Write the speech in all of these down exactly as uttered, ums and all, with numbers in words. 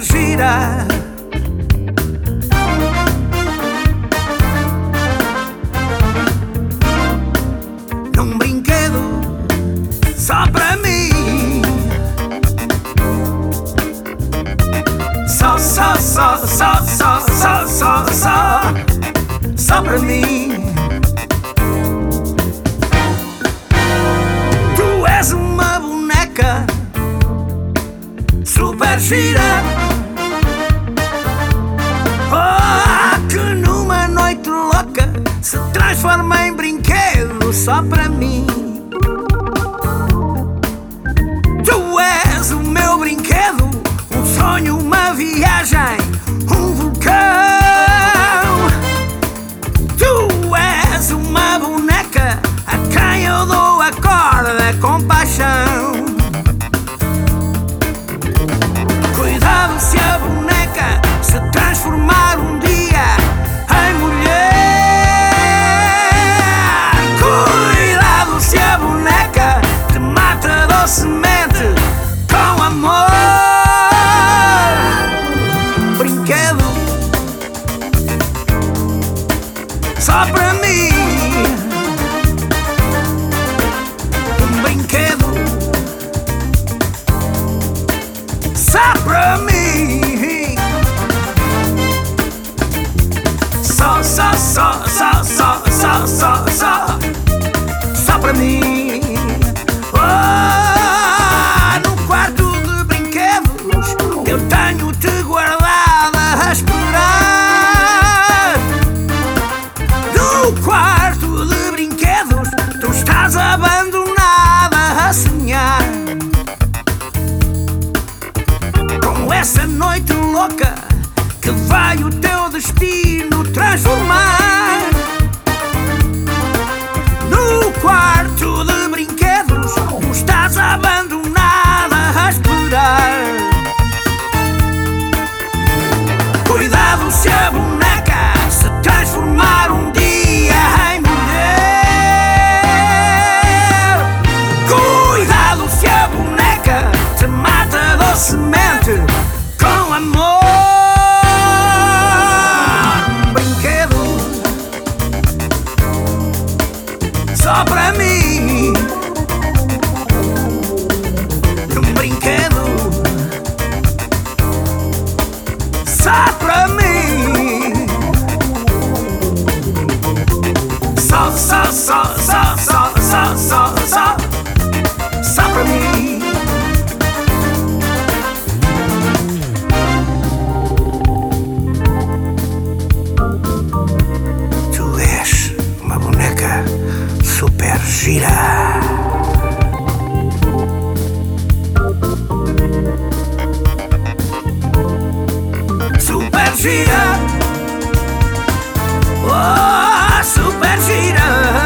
gira. Num brinquedo só pra mim. Só, só, só, só, só, só, só, só, só pra mim. Tu és uma boneca super gira, oh, que numa noite louca se transforma em brinquedo só pra mim. Tu és o meu brinquedo, um sonho, uma viagem, um vulcão. Tu és uma boneca a quem eu dou a corda com paixão. Cuidado se a boneca se transformar um dia em mulher. Cuidado se a boneca te mata docemente com amor. Brinquedo só pra mim. Um brinquedo só pra mim. Só, só, só, só, só, só, só, só, só pra mim. Oh, no quarto de brinquedos eu tenho-te guardada a esperar. No quarto de brinquedos tu estás abandonada a sonhar com essa noite louca que vai o teu destino transformar. No quarto de brinquedos tu estás abandonada a esperar. Cuidado se a boneca se transformar um dia em mulher. Cuidado se a boneca te mata docemente com amor. Um brinquedo só pra mim. Um brinquedo só pra mim. Só, só, só, só, só, só, só, só, só pra mim. Tu és uma boneca super gira. Super gira, oh, super gira.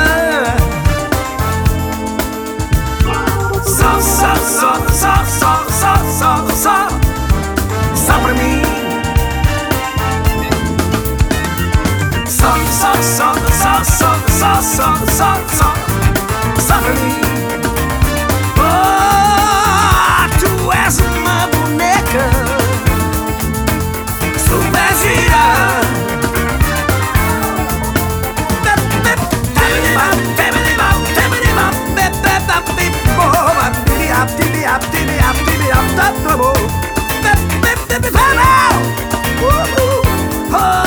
Só, só, só, só, só, só, só, só, só pra mim. Só, só, só, só, só, só, só, só, só, só pra mim. Oh, tu és uma boneca super gira. Oh,